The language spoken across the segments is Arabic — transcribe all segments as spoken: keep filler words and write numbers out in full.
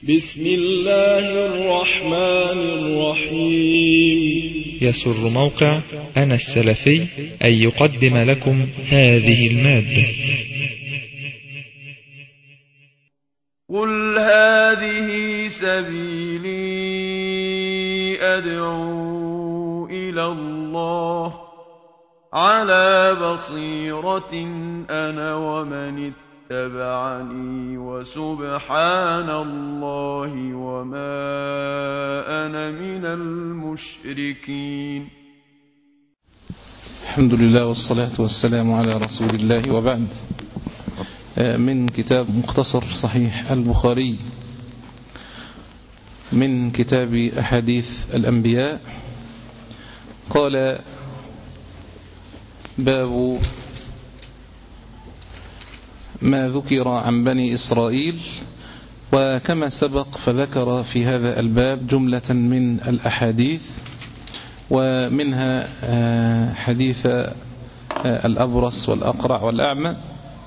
بسم الله الرحمن الرحيم. يسر موقع أنا السلفي أن يقدم لكم هذه المادة. قل هذه سبيلي أدعو إلى الله على بصيرة أنا ومن اتبعني وسبحان الله وما أنا من المشركين. الحمد لله والصلاة والسلام على رسول الله، وبعد. من كتاب مختصر صحيح البخاري من كتاب أحاديث الأنبياء، قال: باب ما ذكر عن بني إسرائيل. وكما سبق فذكر في هذا الباب جملة من الأحاديث، ومنها حديث الأبرص والأقرع والأعمى،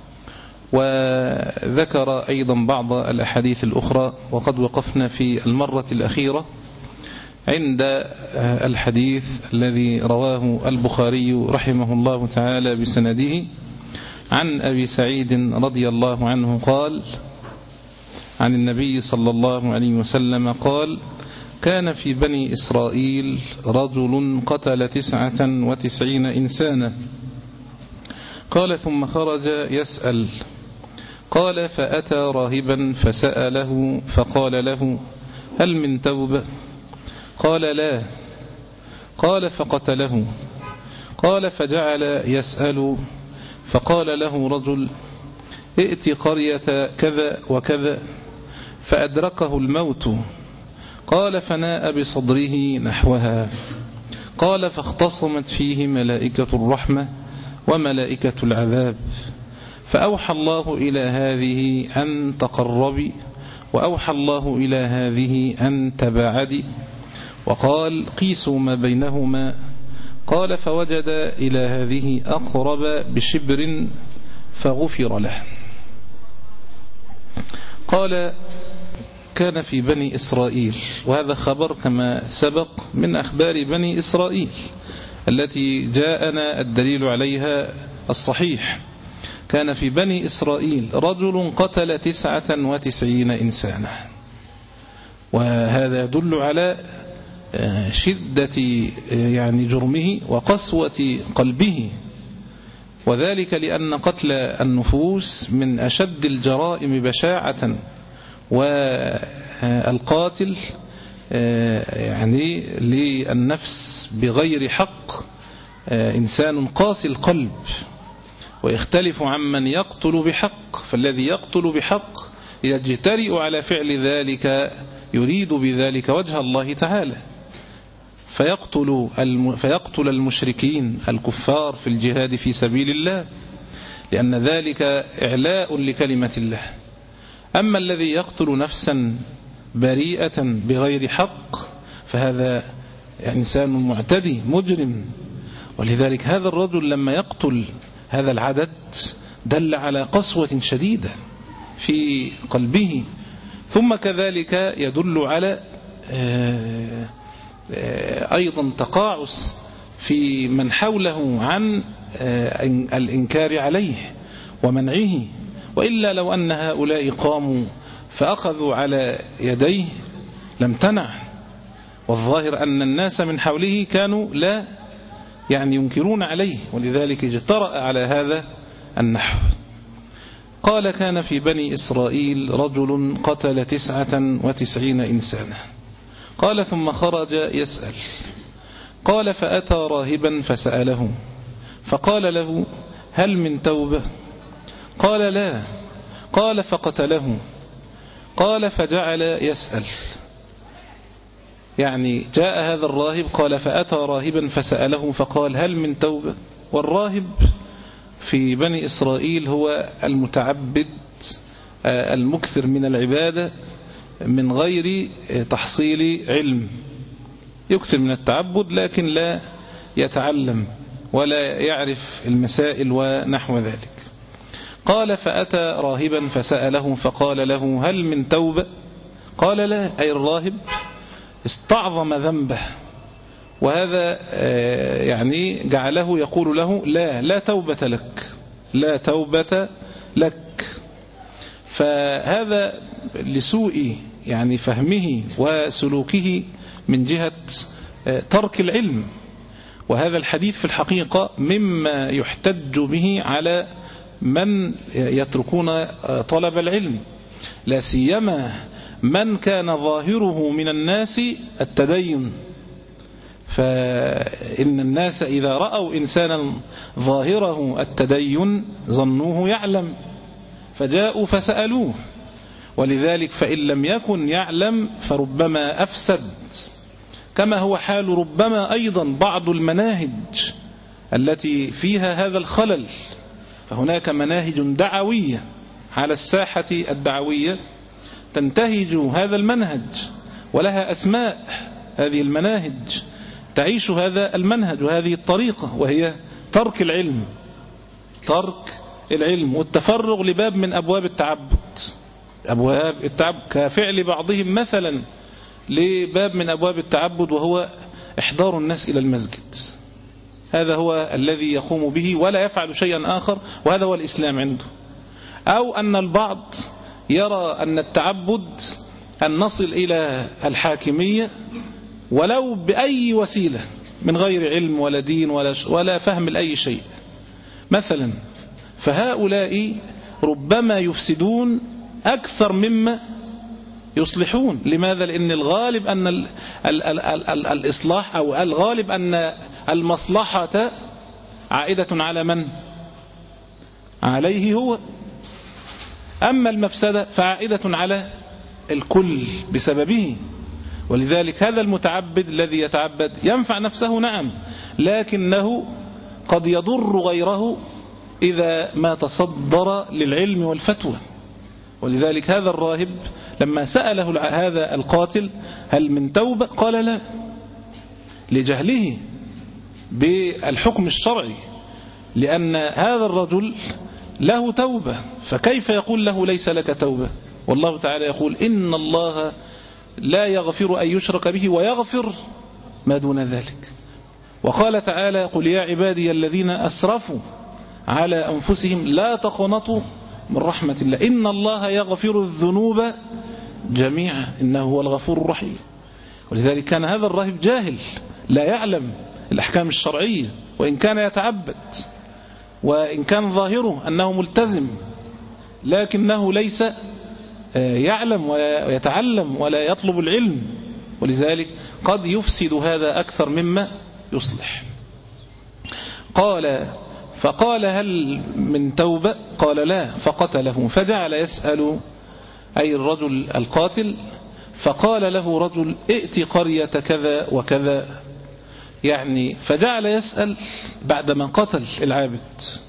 وذكر أيضا بعض الأحاديث الأخرى. وقد وقفنا في المرة الأخيرة عند الحديث الذي رواه البخاري رحمه الله تعالى بسنده عن أبي سعيد رضي الله عنه قال: عن النبي صلى الله عليه وسلم قال: كان في بني إسرائيل رجل قتل تسعة وتسعين إنسانا. قال: ثم خرج يسأل. قال: فأتى راهبا فسأله فقال له: هل من توبة؟ قال: لا. قال: فقتله. قال: فجعل يسأل. فقال له رجل: ائت قرية كذا وكذا. فأدركه الموت. قال: فناء بصدره نحوها. قال: فاختصمت فيه ملائكة الرحمة وملائكة العذاب، فأوحى الله إلى هذه أن تقربي، وأوحى الله إلى هذه أن تباعدي، وقال: قيسوا ما بينهما. قال: فوجد إلى هذه أقرب بشبر فغفر له. قال: كان في بني إسرائيل، وهذا خبر كما سبق من أخبار بني إسرائيل التي جاءنا الدليل عليها الصحيح. كان في بني إسرائيل رجل قتل تسعة وتسعين إنسانا، وهذا يدل على شدة يعني جرمه وقسوة قلبه، وذلك لأن قتل النفوس من أشد الجرائم بشاعة. والقاتل يعني للنفس بغير حق إنسان قاسي القلب، ويختلف عمن يقتل بحق. فالذي يقتل بحق يجترئ على فعل ذلك يريد بذلك وجه الله تعالى، فيقتل فيقتل المشركين الكفار في الجهاد في سبيل الله، لأن ذلك إعلاء لكلمة الله. أما الذي يقتل نفسا بريئة بغير حق فهذا إنسان معتدي مجرم. ولذلك هذا الرجل لما يقتل هذا العدد دل على قسوة شديدة في قلبه. ثم كذلك يدل على أيضا تقاعس في من حوله عن الإنكار عليه ومنعه، وإلا لو أن هؤلاء قاموا فأخذوا على يديه لم تنع. والظاهر أن الناس من حوله كانوا لا يعني ينكرون عليه، ولذلك اجترأ على هذا النحو. قال: كان في بني إسرائيل رجل قتل تسعة وتسعين إنسانا. قال: ثم خرج يسأل. قال: فأتى راهبا فسأله فقال له: هل من توبة؟ قال: لا. قال: فقتله. قال: فجعل يسأل. يعني جاء هذا الراهب، قال: فأتى راهبا فسأله فقال: هل من توبة؟ والراهب في بني إسرائيل هو المتعبد المكثر من العبادة من غير تحصيل علم، يكثر من التعبد لكن لا يتعلم ولا يعرف المسائل ونحو ذلك. قال: فأتى راهبا فسأله فقال له: هل من توبة؟ قال لا، أي الراهب استعظم ذنبه، وهذا يعني جعله يقول له لا لا توبة لك، لا توبة لك. فهذا لسوء يعني فهمه وسلوكه من جهة ترك العلم. وهذا الحديث في الحقيقة مما يحتج به على من يتركون طلب العلم، لا سيما من كان ظاهره من الناس التدين. فإن الناس إذا رأوا إنسانا ظاهره التدين ظنوه يعلم فجاءوا فسألوه، ولذلك فإن لم يكن يعلم فربما أفسد، كما هو حال ربما أيضا بعض المناهج التي فيها هذا الخلل. فهناك مناهج دعوية على الساحة الدعوية تنتهج هذا المنهج ولها أسماء، هذه المناهج تعيش هذا المنهج وهذه الطريقة، وهي ترك العلم، ترك العلم والتفرغ لباب من أبواب التعبد، أبواب التعبد كفعل بعضهم مثلا لباب من أبواب التعبد وهو إحضار الناس إلى المسجد. هذا هو الذي يقوم به ولا يفعل شيئا آخر، وهذا هو الإسلام عنده. أو أن البعض يرى أن التعبد أن نصل إلى الحاكمية ولو بأي وسيلة من غير علم ولا دين ولا, ولا فهم لأي شيء مثلا. فهؤلاء ربما يفسدون أكثر مما يصلحون. لماذا؟ لأن الغالب أن ال ال ال ال ال الإصلاح أو الغالب أن المصلحة عائدة على من؟ عليه هو. أما المفسدة فعائدة على الكل بسببه. ولذلك هذا المتعبد الذي يتعبد ينفع نفسه نعم، لكنه قد يضر غيره إذا ما تصدر للعلم والفتوى. ولذلك هذا الراهب لما سأله هذا القاتل هل من توبة قال لا، لجهله بالحكم الشرعي، لأن هذا الرجل له توبة، فكيف يقول له ليس لك توبة؟ والله تعالى يقول إن الله لا يغفر أن يشرك به ويغفر ما دون ذلك. وقال تعالى قل يا عبادي الذين أسرفوا على أنفسهم لا تقنطوا من رحمة الله إن الله يغفر الذنوب جميعا إنه هو الغفور الرحيم. ولذلك كان هذا الراهب جاهل لا يعلم الأحكام الشرعية، وإن كان يتعبد وإن كان ظاهره أنه ملتزم، لكنه ليس يعلم ويتعلم ولا يطلب العلم، ولذلك قد يفسد هذا أكثر مما يصلح. قال فقال هل من توبة؟ قال لا، فقتله. فجعل يسأل أي الرجل القاتل، فقال له رجل ائت قرية كذا وكذا، يعني فجعل يسأل بعدما قتل العابد.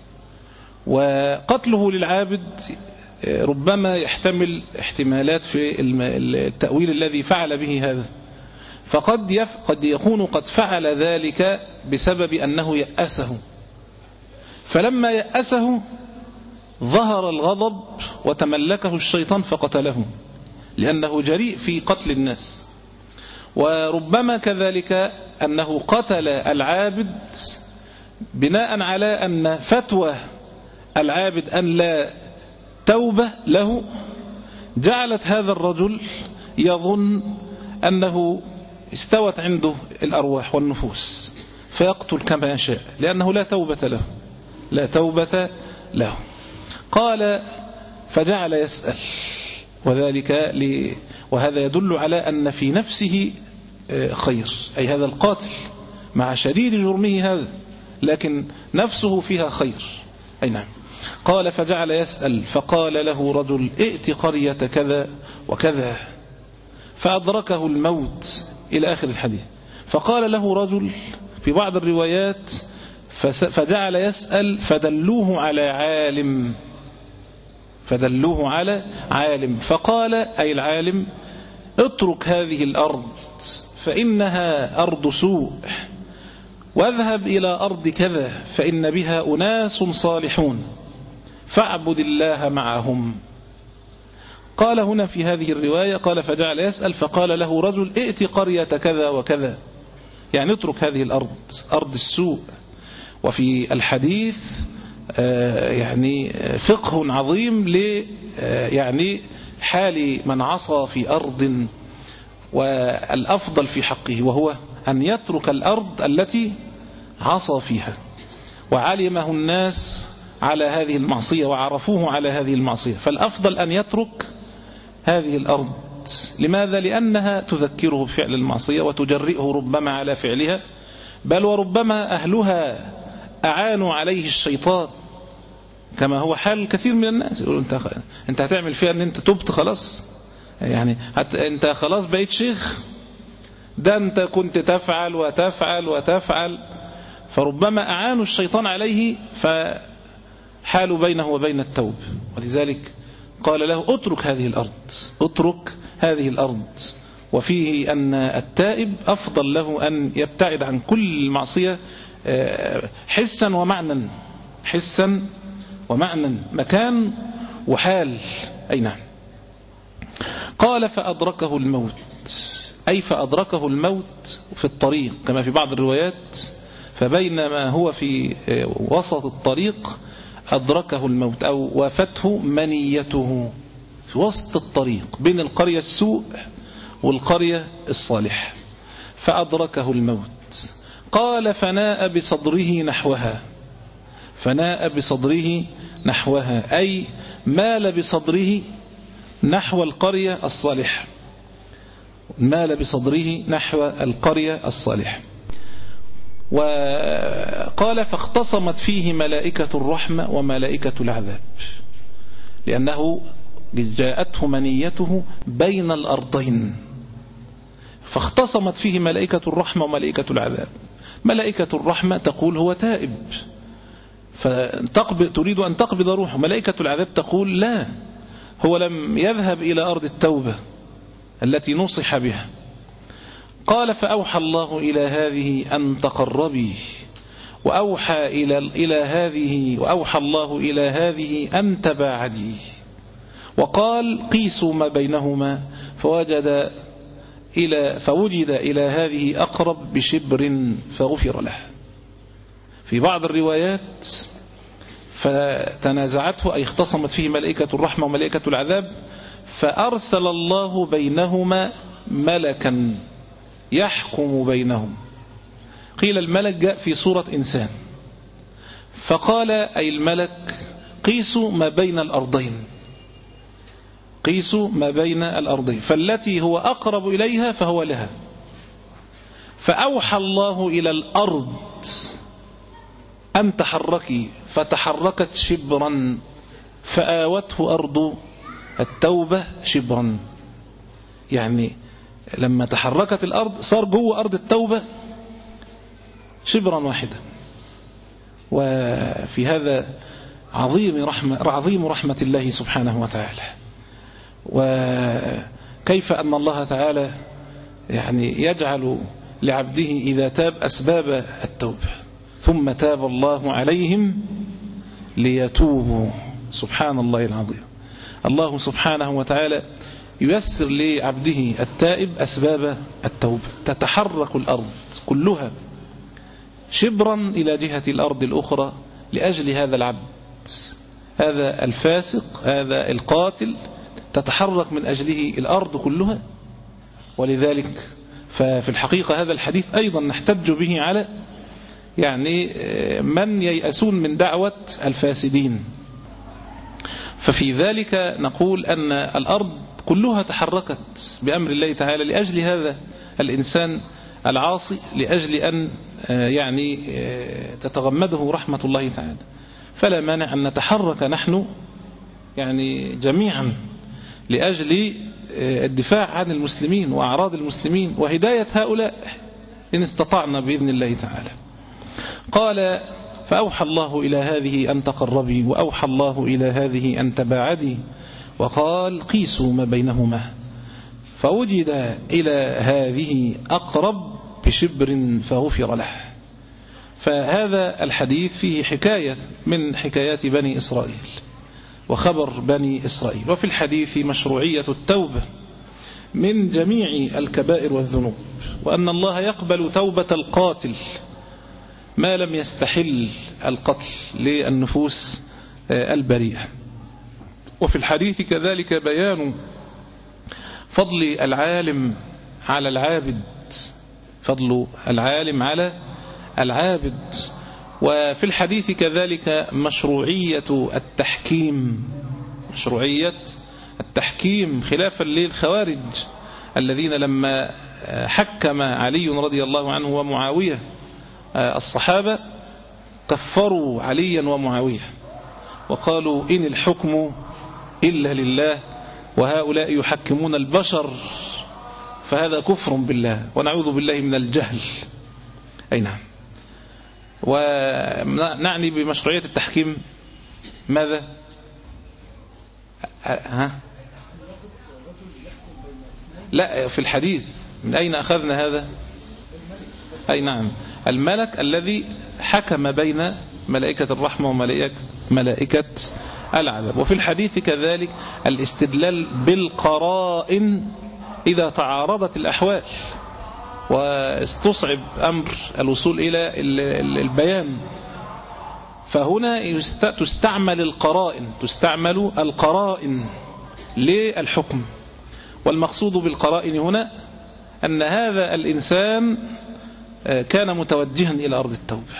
وقتله للعابد ربما يحتمل احتمالات في التأويل الذي فعل به هذا، فقد يف قد يكون قد فعل ذلك بسبب أنه يأسه، فلما يأسه ظهر الغضب وتملكه الشيطان فقتله، لأنه جريء في قتل الناس. وربما كذلك أنه قتل العابد بناء على أن فتوى العابد أن لا توبة له جعلت هذا الرجل يظن أنه استوت عنده الأرواح والنفوس فيقتل كما يشاء، لأنه لا توبة له، لا توبة له. قال فجعل يسأل، وذلك ل... وهذا يدل على أن في نفسه خير، أي هذا القاتل مع شديد جرمه هذا لكن نفسه فيها خير. أي نعم. قال فجعل يسأل، فقال له رجل ائت قرية كذا وكذا، فأدركه الموت إلى آخر الحديث. فقال له رجل في بعض الروايات فجعل يسأل فدلوه على عالم، فدلوه على عالم، فقال أي العالم اترك هذه الأرض فإنها أرض سوء، واذهب إلى أرض كذا فإن بها أناس صالحون فاعبد الله معهم. قال هنا في هذه الرواية قال فجعل يسأل فقال له رجل ائت قرية كذا وكذا، يعني اترك هذه الأرض، أرض السوء. وفي الحديث يعني فقه عظيم ل يعني حال من عصى في أرض والأفضل في حقه، وهو أن يترك الأرض التي عصى فيها وعلمه الناس على هذه المعصية وعرفوه على هذه المعصية، فالأفضل أن يترك هذه الأرض. لماذا؟ لأنها تذكره بفعل المعصية وتجرئه ربما على فعلها، بل وربما أهلها أعانوا عليه الشيطان، كما هو حال كثير من الناس. يقولوا انت انت هتعمل فيها ان انت تبت خلاص، يعني هت انت خلاص بقيت شيخ، ده انت كنت تفعل وتفعل وتفعل، فربما أعانوا الشيطان عليه فحالوا بينه وبين التوب. ولذلك قال له اترك هذه الأرض، اترك هذه الأرض. وفيه أن التائب أفضل له أن يبتعد عن كل المعصية حسا ومعنى، حسا ومعنى، مكان وحال. أي نعم. قال فأدركه الموت، أي فأدركه الموت في الطريق كما في بعض الروايات، فبينما هو في وسط الطريق أدركه الموت أو وافته منيته في وسط الطريق بين القرية السوء والقرية الصالح، فأدركه الموت. قال فناء بصدره نحوها، فناء بصدره نحوها أي مال بصدره نحو القرية الصالحة، مال بصدره نحو القرية الصالحة. وقال فاختصمت فيه ملائكة الرحمة وملائكة العذاب، لأنه جاءته منيته بين الأرضين، فاختصمت فيه ملائكة الرحمة وملائكة العذاب. ملائكة الرحمة تقول هو تائب فتقبض، تريد أن تقبض روحه. ملائكة العذاب تقول لا، هو لم يذهب إلى أرض التوبة التي نصح بها. قال فأوحى الله إلى هذه أن تقربي، وأوحى إلى إلى هذه وأوحى الله إلى هذه أن تباعدي، وقال قيسوا ما بينهما، فوجد إلى فوجد إلى هذه أقرب بشبر فغفر له. في بعض الروايات فتنازعته أي اختصمت فيه ملائكة الرحمة وملائكة العذاب، فأرسل الله بينهما ملكا يحكم بينهم. قيل الملك جاء في صورة إنسان، فقال أي الملك قيسوا ما بين الأرضين، قيسوا ما بين الأرضين، فالتي هو أقرب إليها فهو لها. فأوحى الله إلى الأرض أن تحركي، فتحركت شبرا، فآوته أرض التوبة شبرا. يعني لما تحركت الأرض صار جوه أرض التوبة شبرا واحدا. وفي هذا عظيم رحمة, عظيم رحمة الله سبحانه وتعالى، وكيف أن الله تعالى يعني يجعل لعبده إذا تاب أسباب التوبة، ثم تاب الله عليهم ليتوبوا. سبحان الله العظيم. الله سبحانه وتعالى ييسر لعبده التائب أسباب التوبة، تتحرك الأرض كلها شبرا إلى جهة الأرض الأخرى لأجل هذا العبد، هذا الفاسق، هذا القاتل، تتحرك من أجله الأرض كلها. ولذلك ففي الحقيقة هذا الحديث أيضا نحتج به على يعني من ييأسون من دعوة الفاسدين. ففي ذلك نقول أن الأرض كلها تحركت بأمر الله تعالى لأجل هذا الإنسان العاصي، لأجل أن يعني تتغمده رحمة الله تعالى. فلا مانع أن نتحرك نحن يعني جميعا لأجل الدفاع عن المسلمين وأعراض المسلمين وهداية هؤلاء إن استطعنا بإذن الله تعالى. قال فأوحى الله إلى هذه أن تقربي، وأوحى الله إلى هذه أن تباعدي، وقال قيسوا ما بينهما، فوجد إلى هذه أقرب بشبر فغفر له. فهذا الحديث فيه حكاية من حكايات بني إسرائيل، وخبر بني إسرائيل. وفي الحديث مشروعية التوبة من جميع الكبائر والذنوب، وأن الله يقبل توبة القاتل ما لم يستحل القتل للنفوس البريئة. وفي الحديث كذلك بيان فضل العالم على العابد، فضل العالم على العابد. وفي الحديث كذلك مشروعية التحكيم، مشروعية التحكيم خلافا للخوارج الذين لما حكم علي رضي الله عنه ومعاوية الصحابة كفروا عليا ومعاوية وقالوا إن الحكم إلا لله وهؤلاء يحكمون البشر، فهذا كفر بالله ونعوذ بالله من الجهل. أي نعم. ونعني بمشروعية التحكيم ماذا؟ ها؟ لا، في الحديث من أين أخذنا هذا؟ أي نعم، الملك الذي حكم بين ملائكة الرحمة وملائكة ملائكة العذاب. وفي الحديث كذلك الاستدلال بالقرائن إذا تعارضت الأحوال واستصعب أمر الوصول إلى البيان، فهنا تستعمل القرائن تستعمل القرائن للحكم. والمقصود بالقرائن هنا أن هذا الإنسان كان متوجها إلى أرض التوبة،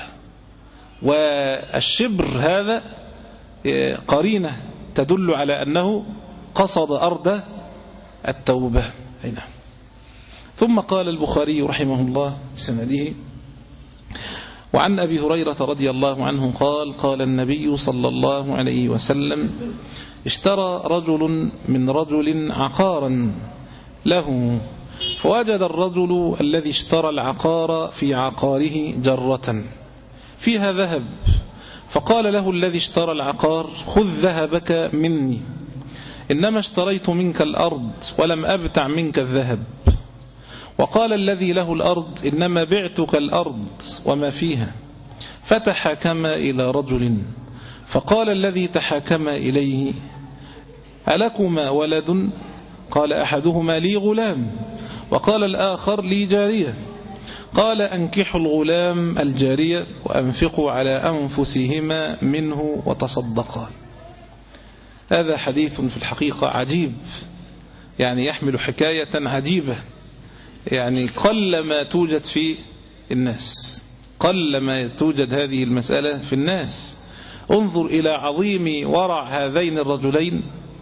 والشبر هذا قرينة تدل على أنه قصد أرض التوبة. أي نعم. ثم قال البخاري رحمه الله بسنده: وعن أبي هريرة رضي الله عنه قال: قال النبي صلى الله عليه وسلم: اشترى رجل من رجل عقارا له، فوجد الرجل الذي اشترى العقار في عقاره جرة فيها ذهب، فقال له الذي اشترى العقار: خذ ذهبك مني، إنما اشتريت منك الأرض ولم أبتع منك الذهب. وقال الذي له الأرض: إنما بعتك الأرض وما فيها. فتحاكم إلى رجل، فقال الذي تحاكم إليه: ألكما ولد؟ قال أحدهما: لي غلام. وقال الآخر: لي جارية. قال: أنكحوا الغلام الجارية وأنفقوا على أنفسهما منه وتصدقا. هذا حديث في الحقيقة عجيب، يعني يحمل حكاية عجيبة، يعني قل ما توجد في الناس، قل ما توجد هذه المسألة في الناس. انظر إلى عظيم ورع هذين الرجلين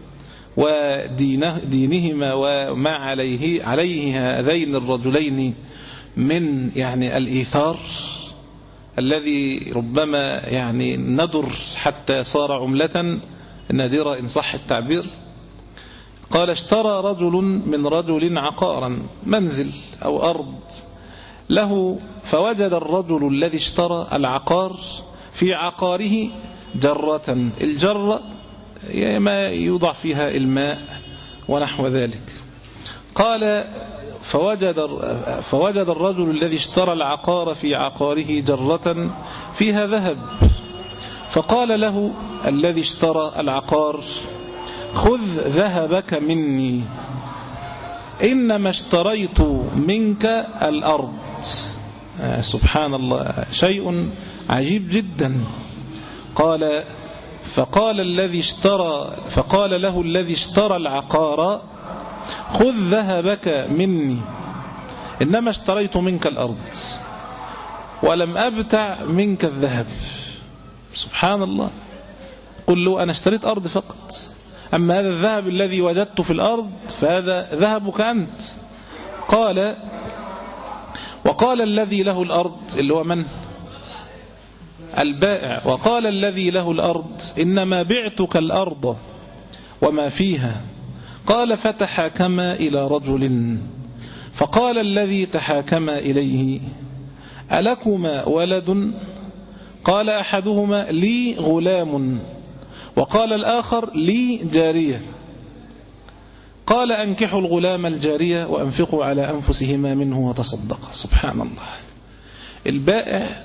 ودينهما وما عليه عليه هذين الرجلين من يعني الإيثار الذي ربما يعني ندر حتى صار عملة نادرة إن صح التعبير. قال: اشترى رجل من رجل عقارا، منزل أو أرض له، فوجد الرجل الذي اشترى العقار في عقاره جرة، الجرة ما يوضع فيها الماء ونحو ذلك. قال: فوجد, فوجد الرجل الذي اشترى العقار في عقاره جرة فيها ذهب، فقال له الذي اشترى العقار: خذ ذهبك مني، إنما اشتريت منك الأرض. آه سبحان الله، شيء عجيب جدا. قال: فقال الذي اشترى فقال له الذي اشترى العقار: خذ ذهبك مني، إنما اشتريت منك الأرض ولم أبتع منك الذهب. سبحان الله، قل له أنا اشتريت أرض فقط، أما هذا الذهب الذي وجدته في الأرض فهذا ذهبك أنت. قال: وقال الذي له الأرض، اللي هو من؟ البائع. وقال الذي له الأرض: إنما بعتك الأرض وما فيها. قال: فتحاكم إلى رجل، فقال الذي تحاكم إليه: ألكما ولد؟ قال أحدهما: لي غلام. وقال الآخر: لي جارية. قال: أنكحوا الغلام الجارية وأنفقوا على أنفسهما منه وتصدقا. سبحان الله، البائع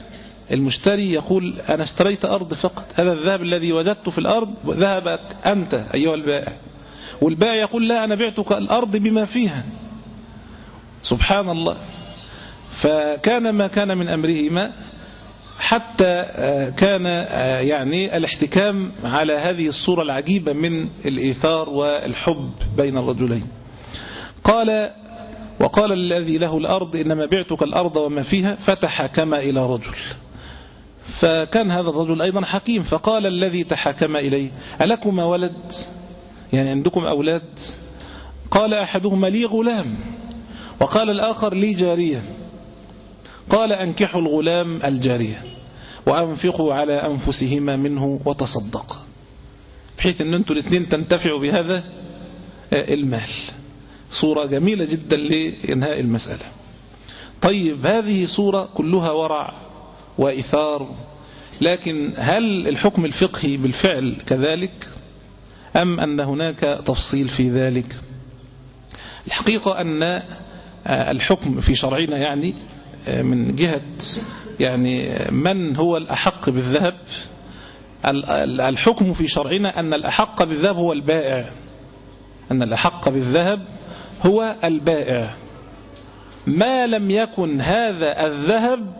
المشتري يقول أنا اشتريت أرض فقط، هذا الذهب الذي وجدته في الأرض ذهبت أنت أيها البائع، والبائع يقول لا أنا بعتك الأرض بما فيها. سبحان الله. فكان ما كان من أمرهما حتى كان يعني الاحتكام على هذه الصورة العجيبة من الإيثار والحب بين الرجلين. قال وقال الذي له الأرض إنما بعتك الأرض وما فيها، فتحكم إلى رجل. فكان هذا الرجل أيضا حكيم، فقال الذي تحكم إليه ألكما ولد؟ يعني عندكم أولاد؟ قال أحدهما لي غلام، وقال الآخر لي جارية. قال أنكحوا الغلام الجارية وأنفقوا على أنفسهما منه وتصدق، بحيث أن أنتم الاثنين تنتفعوا بهذا المال. صورة جميلة جدا لإنهاء المسألة. طيب هذه صورة كلها ورع وإثار، لكن هل الحكم الفقهي بالفعل كذلك أم أن هناك تفصيل في ذلك؟ الحقيقة أن الحكم في شرعنا يعني من جهة يعني من هو الأحق بالذهب، الحكم في شرعنا أن الأحق بالذهب هو البائع، أن الأحق بالذهب هو البائع، ما لم يكن هذا الذهب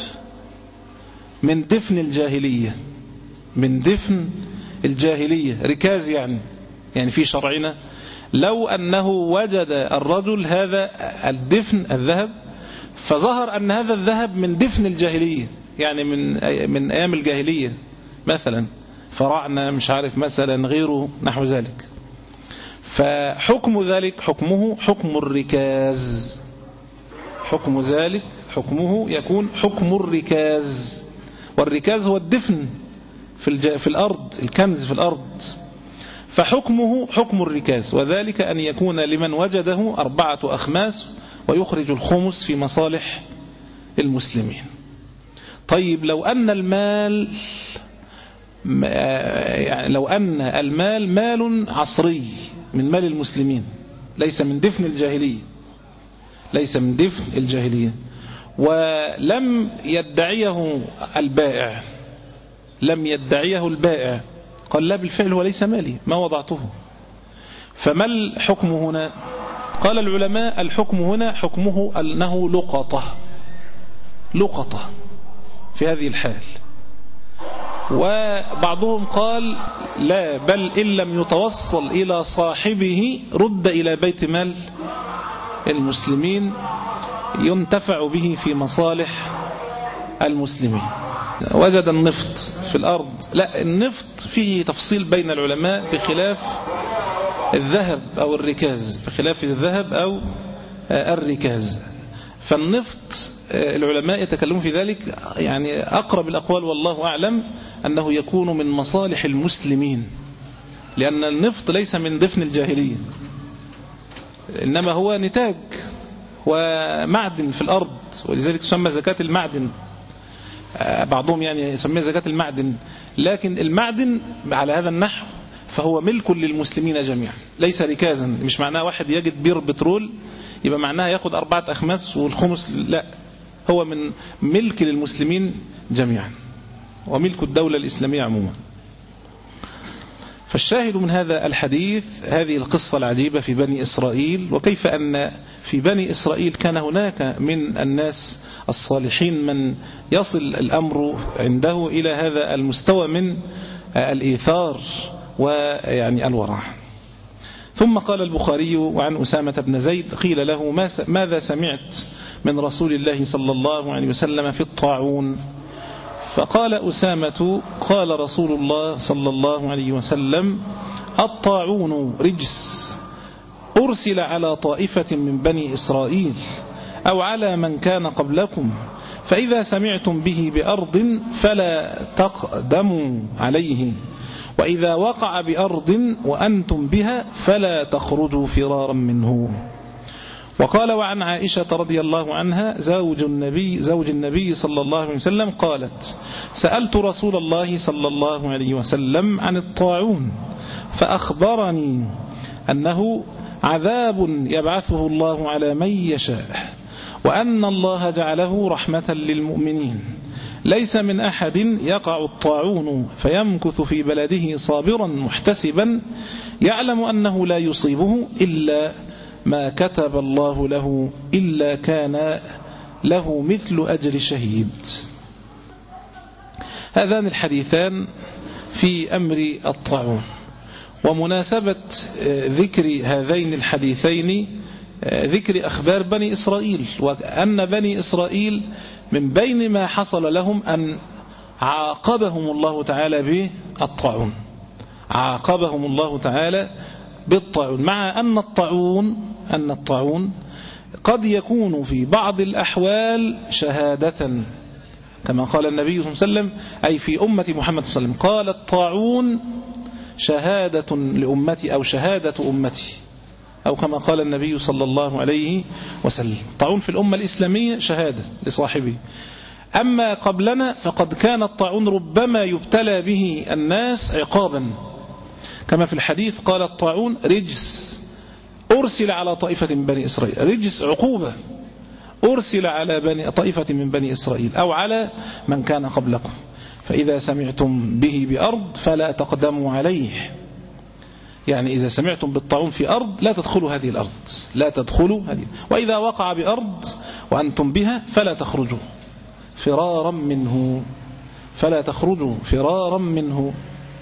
من دفن الجاهلية، من دفن الجاهلية ركاز يعني. يعني في شرعنا لو أنه وجد الرجل هذا الدفن الذهب فظهر أن هذا الذهب من دفن الجاهلية، يعني من من أيام الجاهلية مثلا، فراعنة مش عارف مثلا غيره نحو ذلك، فحكم ذلك حكمه حكم الركاز، حكم ذلك حكمه يكون حكم الركاز، والركاز هو الدفن في في الأرض، الكنز في الأرض، فحكمه حكم الركاز، وذلك أن يكون لمن وجده أربعة أخماس ويخرج الخمس في مصالح المسلمين. طيب لو أن المال يعني لو أن المال مال عصري من مال المسلمين، ليس من دفن الجاهلية، ليس من دفن الجاهلية، ولم يدعيه البائع، لم يدعيه البائع، قال لا بالفعل هو ليس مالي ما وضعته، فما الحكم هنا؟ قال العلماء الحكم هنا حكمه أنه لقطة، لقطة في هذه الحال. وبعضهم قال لا، بل إن لم يتوصل إلى صاحبه رد إلى بيت مال المسلمين ينتفع به في مصالح المسلمين. وجد النفط في الأرض، لا، النفط فيه تفصيل بين العلماء بخلاف الذهب أو الركاز، بخلاف الذهب أو الركاز. فالنفط العلماء يتكلمون في ذلك، يعني أقرب الأقوال والله أعلم أنه يكون من مصالح المسلمين، لأن النفط ليس من دفن الجاهلية، إنما هو نتاج ومعدن في الأرض، ولذلك تسمى زكاة المعدن، بعضهم يعني يسميه زكاة المعدن، لكن المعدن على هذا النحو فهو ملك للمسلمين جميعا، ليس ركازا. مش معناه واحد يجد بير بترول يبقى معناها ياخد أربعة أخماس والخمس، لا، هو من ملك للمسلمين جميعا وملك الدولة الإسلامية عموما. فالشاهد من هذا الحديث هذه القصة العجيبة في بني إسرائيل، وكيف أن في بني إسرائيل كان هناك من الناس الصالحين من يصل الأمر عنده إلى هذا المستوى من الإيثار ويعني الورع. ثم قال البخاري وعن أسامة بن زيد قيل له ماذا سمعت من رسول الله صلى الله عليه وسلم في الطاعون؟ فقال أسامة قال رسول الله صلى الله عليه وسلم الطاعون رجس أرسل على طائفة من بني إسرائيل أو على من كان قبلكم، فإذا سمعتم به بأرض فلا تقدموا عليه، وإذا وقع بأرض وأنتم بها فلا تخرجوا فرارا منه. وقال وعن عائشة رضي الله عنها زوج النبي, زوج النبي صلى الله عليه وسلم قالت سألت رسول الله صلى الله عليه وسلم عن الطاعون فأخبرني أنه عذاب يبعثه الله على من يشاء، وأن الله جعله رحمة للمؤمنين، ليس من أحد يقع الطاعون فيمكث في بلده صابرا محتسبا يعلم أنه لا يصيبه إلا ما كتب الله له إلا كان له مثل أجر شهيد. هذان الحديثان في أمر الطاعون. ومناسبة ذكر هذين الحديثين ذكر أخبار بني إسرائيل، وأن بني إسرائيل من بين ما حصل لهم أن عاقبهم الله تعالى بالطاعون، عاقبهم الله تعالى بالطاعون، مع أن الطاعون أن الطاعون قد يكون في بعض الأحوال شهادة، كما قال النبي صلى الله عليه وسلم أي في أمة محمد صلى الله عليه وسلم قال الطاعون شهادة لأمتي أو شهادة أمتي، أو كما قال النبي صلى الله عليه وسلم. طاعون في الأمة الإسلامية شهادة لصاحبه. أما قبلنا فقد كان الطاعون ربما يبتلى به الناس عقابا، كما في الحديث قال الطاعون رجس أرسل على طائفة من بني إسرائيل، رجس عقوبة أرسل على بني طائفة من بني إسرائيل أو على من كان قبلكم، فإذا سمعتم به بأرض فلا تقدموا عليه. يعني إذا سمعتم بالطاعون في أرض لا تدخلوا هذه الأرض، لا تدخلوا هذه، وإذا وقع بأرض وأنتم بها فلا تخرجوا فرارا منه، فلا تخرجوا فرارا منه.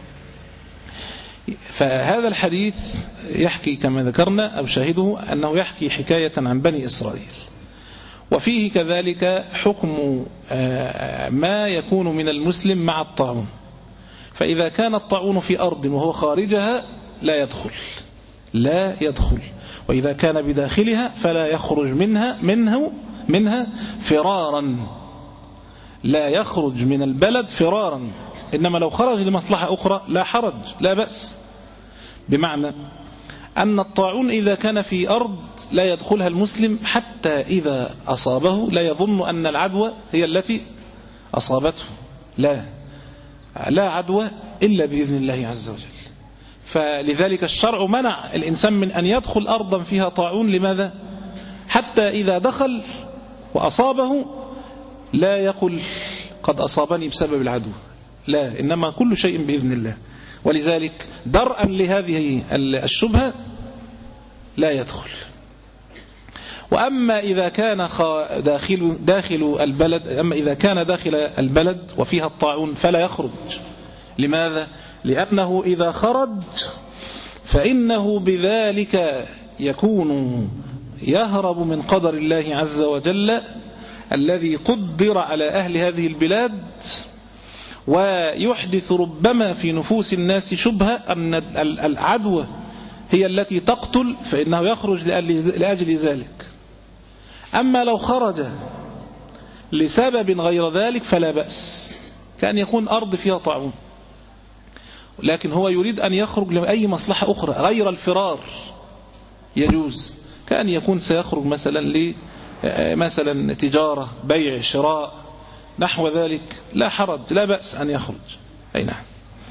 فهذا الحديث يحكي كما ذكرنا أو شاهده أنه يحكي حكاية عن بني إسرائيل، وفيه كذلك حكم ما يكون من المسلم مع الطاعون. فإذا كان الطاعون في أرض وهو خارجها لا يدخل لا يدخل وإذا كان بداخلها فلا يخرج منها منه منها فرارا، لا يخرج من البلد فرارا، إنما لو خرج لمصلحة أخرى لا حرج لا بأس. بمعنى أن الطاعون إذا كان في أرض لا يدخلها المسلم حتى إذا أصابه لا يظن أن العدوى هي التي أصابته، لا لا عدوى إلا بإذن الله عز وجل. فلذلك الشرع منع الإنسان من أن يدخل أرضا فيها طاعون. لماذا؟ حتى إذا دخل وأصابه لا يقل قد أصابني بسبب العدوى، لا، إنما كل شيء بإذن الله. ولذلك درءا لهذه الشبهة لا يدخل. وأما إذا كان داخل داخل البلد أما إذا كان داخل البلد وفيها الطاعون فلا يخرج. لماذا؟ لأنه إذا خرج فإنه بذلك يكون يهرب من قدر الله عز وجل الذي قدر على أهل هذه البلاد، ويحدث ربما في نفوس الناس شبهة أن العدوى هي التي تقتل، فإنه يخرج لأجل ذلك. أما لو خرج لسبب غير ذلك فلا بأس، كان يكون أرض فيها طاعون لكن هو يريد أن يخرج لأي مصلحة أخرى غير الفرار يجوز. كان يكون سيخرج مثلا ل مثلا تجارة بيع شراء نحو ذلك لا حرج لا بأس أن يخرج. أي نعم.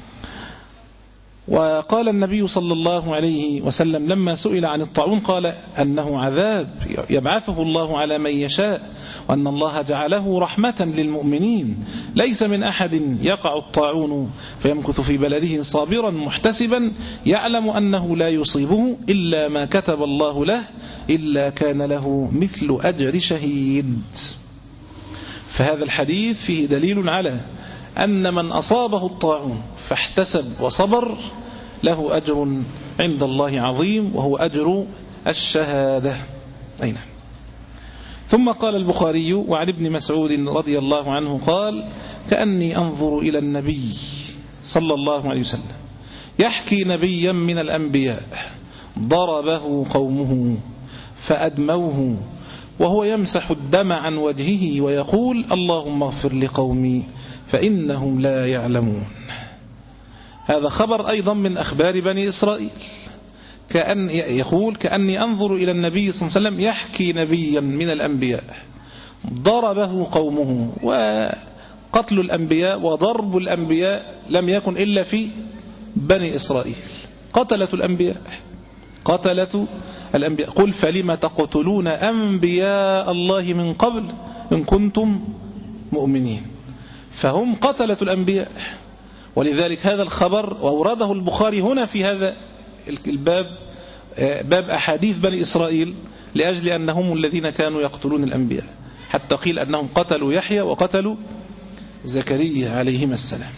وقال النبي صلى الله عليه وسلم لما سئل عن الطاعون قال أنه عذاب يبعثه الله على من يشاء، وأن الله جعله رحمة للمؤمنين. ليس من أحد يقع الطاعون فيمكث في بلده صابرا محتسبا يعلم أنه لا يصيبه إلا ما كتب الله له إلا كان له مثل أجر شهيد. فهذا الحديث فيه دليل على أن من أصابه الطاعون فاحتسب وصبر له أجر عند الله عظيم، وهو أجر الشهادة. أين؟ ثم قال البخاري وعن ابن مسعود رضي الله عنه قال كأني أنظر إلى النبي صلى الله عليه وسلم يحكي نبيا من الأنبياء ضربه قومه فأدموه وهو يمسح الدم عن وجهه ويقول اللهم اغفر لقومي فإنهم لا يعلمون. هذا خبر أيضا من أخبار بني إسرائيل. كأن يقول كأني أنظر إلى النبي صلى الله عليه وسلم يحكي نبيا من الأنبياء ضربه قومه. وقتل الأنبياء وضرب الأنبياء لم يكن إلا في بني إسرائيل. قتلة الأنبياء قتلة الأنبياء قل فلم تقتلون أنبياء الله من قبل إن كنتم مؤمنين. فهم قتلة الأنبياء. ولذلك هذا الخبر وأورده البخاري هنا في هذا الباب، باب أحاديث بني إسرائيل، لأجل أنهم الذين كانوا يقتلون الأنبياء، حتى قيل أنهم قتلوا يحيى وقتلوا زكريا عليهما السلام.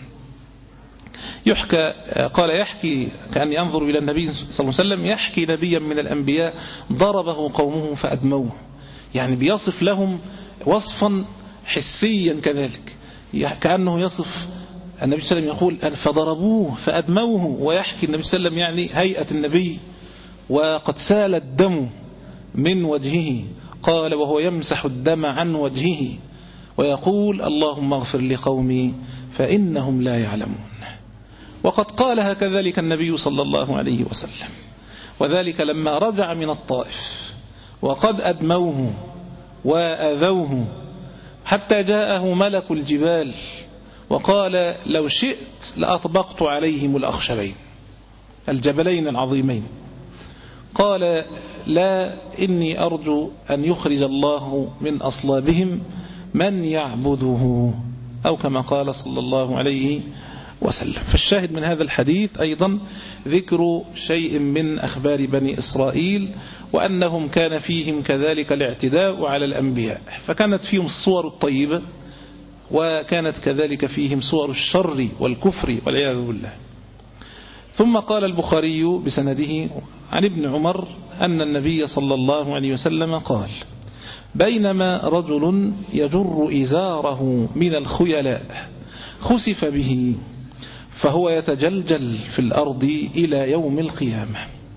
يحكى قال يحكي كأن ينظر إلى النبي صلى الله عليه وسلم يحكي نبيا من الأنبياء ضربه قومه فأدموه، يعني بيصف لهم وصفا حسيا كذلك، كأنه يصف النبي صلى الله عليه وسلم يقول فضربوه فأدموه، ويحكي النبي صلى الله عليه وسلم يعني هيئة النبي وقد سال الدم من وجهه، قال وهو يمسح الدم عن وجهه ويقول اللهم اغفر لقومي فإنهم لا يعلمون. وقد قالها كذلك النبي صلى الله عليه وسلم، وذلك لما رجع من الطائف وقد أدموه وأذوه حتى جاءه ملك الجبال وقال لو شئت لأطبقت عليهم الأخشبين الجبلين العظيمين، قال لا إني أرجو أن يخرج الله من أصلابهم من يعبده، أو كما قال صلى الله عليه وسلم. فالشاهد من هذا الحديث أيضا ذكر شيء من أخبار بني إسرائيل، وأنهم كان فيهم كذلك الاعتداء على الأنبياء، فكانت فيهم الصور الطيبة وكانت كذلك فيهم صور الشر والكفر والعياذ بالله. ثم قال البخاري بسنده عن ابن عمر أن النبي صلى الله عليه وسلم قال بينما رجل يجر إزاره من الخيلاء خسف به فهو يتجلجل في الأرض إلى يوم القيامة.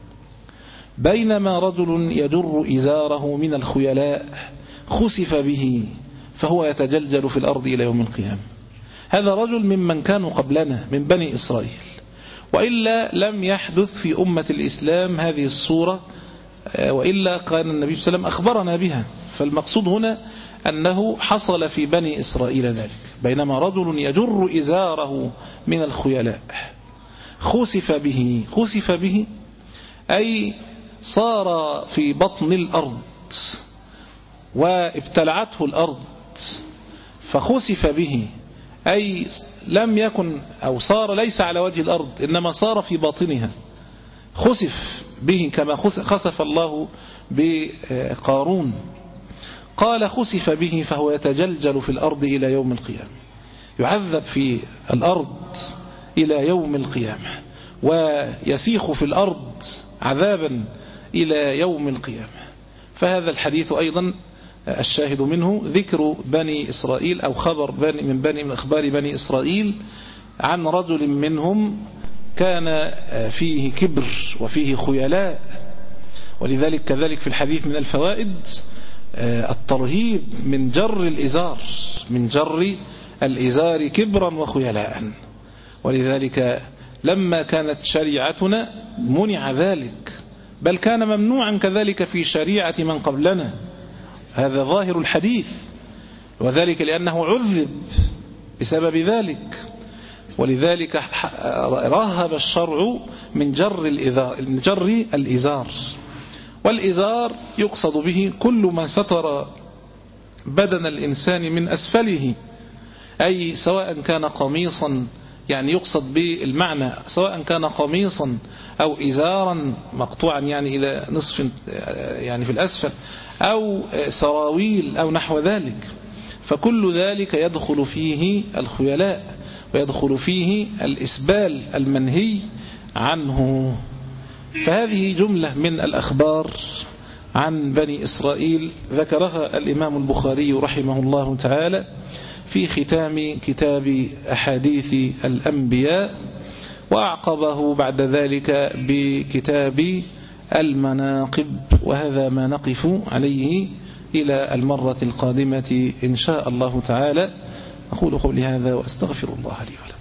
بينما رجل يجر إزاره من الخيلاء خسف به فهو يتجلجل في الأرض إلى يوم القيامة. هذا رجل ممن كانوا قبلنا من بني إسرائيل، وإلا لم يحدث في أمة الإسلام هذه الصورة، وإلا كان النبي صلى الله عليه وسلم أخبرنا بها. فالمقصود هنا أنه حصل في بني إسرائيل ذلك، بينما رجل يجر إزاره من الخيلاء خسف به. خسف به أي صار في بطن الأرض وابتلعته الأرض، فخسف به أي لم يكن أو صار ليس على وجه الأرض إنما صار في باطنها. خسف به كما خسف الله بقارون. قال خسف به فهو يتجلجل في الأرض إلى يوم القيامة، يعذب في الأرض إلى يوم القيامة، ويسيخ في الأرض عذابا إلى يوم القيامة. فهذا الحديث أيضا الشاهد منه ذكر بني إسرائيل أو خبر بني من بني من أخبار بني إسرائيل عن رجل منهم كان فيه كبر وفيه خيلاء. ولذلك كذلك في الحديث من الفوائد الترهيب من جر الإزار، من جر الإزار كبرا وخيلاء. ولذلك لما كانت شريعتنا منع ذلك، بل كان ممنوعا كذلك في شريعة من قبلنا. هذا ظاهر الحديث، وذلك لأنه عذب بسبب ذلك. ولذلك رهب الشرع من جر الإزار, من جر الإزار. والإزار يقصد به كل ما ستر بدن الإنسان من أسفله، أي سواء كان قميصا، يعني يقصد بالمعنى سواء كان قميصا أو إزارا مقطوعا يعني إلى نصف يعني في الأسفل، أو سراويل أو نحو ذلك. فكل ذلك يدخل فيه الخيلاء ويدخل فيه الإسبال المنهي عنه. فهذه جملة من الأخبار عن بني إسرائيل ذكرها الإمام البخاري رحمه الله تعالى في ختام كتاب أحاديث الأنبياء، وأعقبه بعد ذلك بكتاب المناقب. وهذا ما نقف عليه إلى المرة القادمة إن شاء الله تعالى. أقول قولي هذا وأستغفر الله لي ولكم.